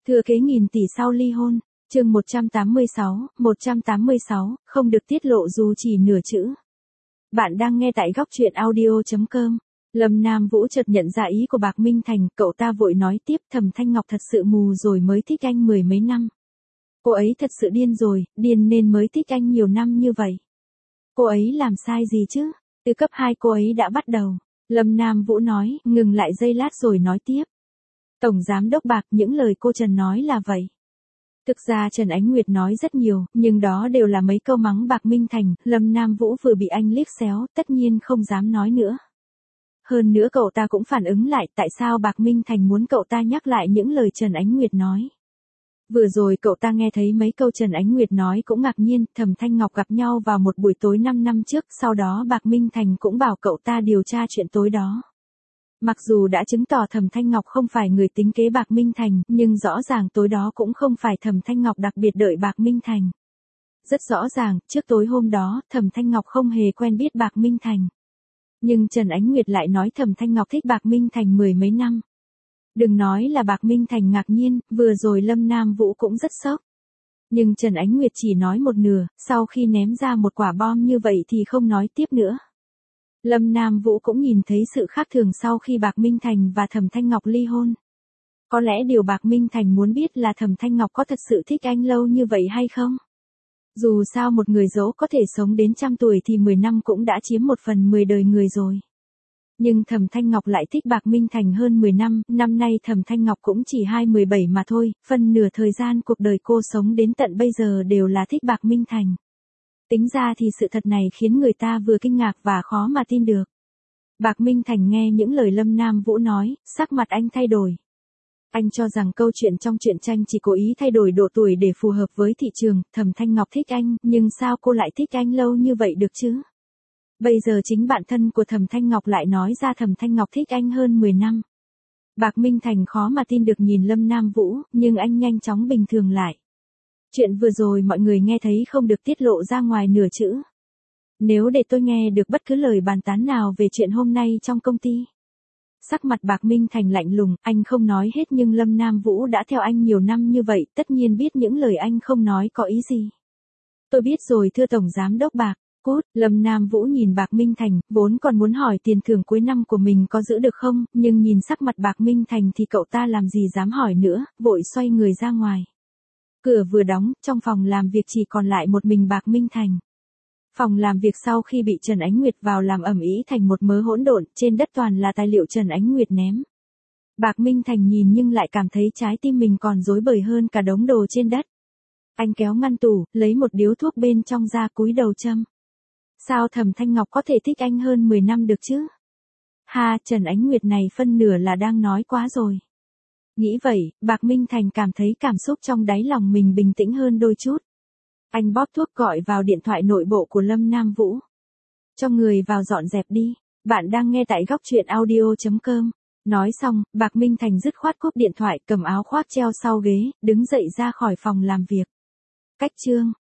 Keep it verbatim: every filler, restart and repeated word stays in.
Thừa kế nghìn tỷ sau ly hôn, chương một trăm tám mươi sáu, một trăm tám mươi sáu, không được tiết lộ dù chỉ nửa chữ. Bạn đang nghe tại góc truyện audio chấm com. Lâm Nam Vũ chợt nhận ra ý của Bạc Minh Thành, cậu ta vội nói tiếp, Thẩm Thanh Ngọc thật sự mù rồi mới thích anh mười mấy năm. Cô ấy thật sự điên rồi, điên nên mới thích anh nhiều năm như vậy. Cô ấy làm sai gì chứ? Từ cấp hai cô ấy đã bắt đầu. Lâm Nam Vũ nói, ngừng lại giây lát rồi nói tiếp. Tổng Giám đốc Bạc, những lời cô Trần nói là vậy. Thực ra Trần Ánh Nguyệt nói rất nhiều, nhưng đó đều là mấy câu mắng Bạc Minh Thành. Lâm Nam Vũ vừa bị anh liếc xéo, tất nhiên không dám nói nữa. Hơn nữa cậu ta cũng phản ứng lại tại sao Bạc Minh Thành muốn cậu ta nhắc lại những lời Trần Ánh Nguyệt nói. Vừa rồi cậu ta nghe thấy mấy câu Trần Ánh Nguyệt nói cũng ngạc nhiên, Thẩm Thanh Ngọc gặp nhau vào một buổi tối năm năm trước, sau đó Bạc Minh Thành cũng bảo cậu ta điều tra chuyện tối đó. Mặc dù đã chứng tỏ Thẩm Thanh Ngọc không phải người tính kế Bạc Minh Thành, nhưng rõ ràng tối đó cũng không phải Thẩm Thanh Ngọc đặc biệt đợi Bạc Minh Thành. Rất rõ ràng, trước tối hôm đó, Thẩm Thanh Ngọc không hề quen biết Bạc Minh Thành. Nhưng Trần Ánh Nguyệt lại nói Thẩm Thanh Ngọc thích Bạc Minh Thành mười mấy năm. Đừng nói là Bạc Minh Thành ngạc nhiên, vừa rồi Lâm Nam Vũ cũng rất sốc. Nhưng Trần Ánh Nguyệt chỉ nói một nửa, sau khi ném ra một quả bom như vậy thì không nói tiếp nữa. Lâm Nam Vũ cũng nhìn thấy sự khác thường sau khi Bạc Minh Thành và Thẩm Thanh Ngọc ly hôn. Có lẽ điều Bạc Minh Thành muốn biết là Thẩm Thanh Ngọc có thật sự thích anh lâu như vậy hay không? Dù sao một người dẫu có thể sống đến trăm tuổi thì mười năm cũng đã chiếm một phần mười đời người rồi. Nhưng Thẩm Thanh Ngọc lại thích Bạc Minh Thành hơn mười năm, năm nay Thẩm Thanh Ngọc cũng chỉ hai mươi bảy mà thôi, phân nửa thời gian cuộc đời cô sống đến tận bây giờ đều là thích Bạc Minh Thành. Tính ra thì sự thật này khiến người ta vừa kinh ngạc và khó mà tin được. Bạc Minh Thành nghe những lời Lâm Nam Vũ nói, sắc mặt anh thay đổi. Anh cho rằng câu chuyện trong truyện tranh chỉ cố ý thay đổi độ tuổi để phù hợp với thị trường, Thẩm Thanh Ngọc thích anh, nhưng sao cô lại thích anh lâu như vậy được chứ? Bây giờ chính bạn thân của Thẩm Thanh Ngọc lại nói ra Thẩm Thanh Ngọc thích anh hơn mười năm. Bạc Minh Thành khó mà tin được nhìn Lâm Nam Vũ, nhưng anh nhanh chóng bình thường lại. Chuyện vừa rồi mọi người nghe thấy không được tiết lộ ra ngoài nửa chữ. Nếu để tôi nghe được bất cứ lời bàn tán nào về chuyện hôm nay trong công ty. Sắc mặt Bạc Minh Thành lạnh lùng, anh không nói hết nhưng Lâm Nam Vũ đã theo anh nhiều năm như vậy, tất nhiên biết những lời anh không nói có ý gì. Tôi biết rồi thưa Tổng Giám đốc Bạc. Cút, Lâm Nam Vũ nhìn Bạc Minh Thành, vốn còn muốn hỏi tiền thưởng cuối năm của mình có giữ được không, nhưng nhìn sắc mặt Bạc Minh Thành thì cậu ta làm gì dám hỏi nữa, vội xoay người ra ngoài. Cửa vừa đóng, trong phòng làm việc chỉ còn lại một mình Bạc Minh Thành. Phòng làm việc sau khi bị Trần Ánh Nguyệt vào làm ầm ĩ thành một mớ hỗn độn, trên đất toàn là tài liệu Trần Ánh Nguyệt ném. Bạc Minh Thành nhìn nhưng lại cảm thấy trái tim mình còn rối bời hơn cả đống đồ trên đất. Anh kéo ngăn tủ, lấy một điếu thuốc bên trong ra cúi đầu châm. Sao Thẩm Thanh Ngọc có thể thích anh hơn mười năm được chứ? Ha, Trần Ánh Nguyệt này phân nửa là đang nói quá rồi. Nghĩ vậy, Bạc Minh Thành cảm thấy cảm xúc trong đáy lòng mình bình tĩnh hơn đôi chút. Anh bóp thuốc gọi vào điện thoại nội bộ của Lâm Nam Vũ. Cho người vào dọn dẹp đi, bạn đang nghe tại góc truyện audio chấm com. Nói xong, Bạc Minh Thành dứt khoát cúp điện thoại, cầm áo khoác treo sau ghế, đứng dậy ra khỏi phòng làm việc. Cách chương